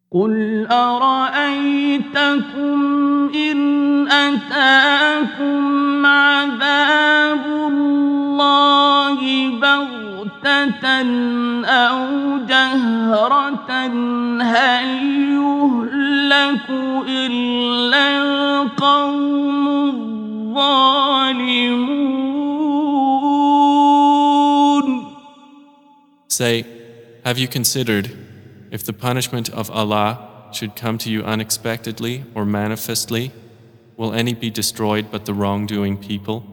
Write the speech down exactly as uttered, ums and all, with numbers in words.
قل أرأيتكم إن أتاكم عذاب الله بغتة أو جهرة هل يهلك إلا القوم الظالمون. Say, have you considered if the punishment of Allah should come to you unexpectedly or manifestly, will any be destroyed but the wrongdoing people?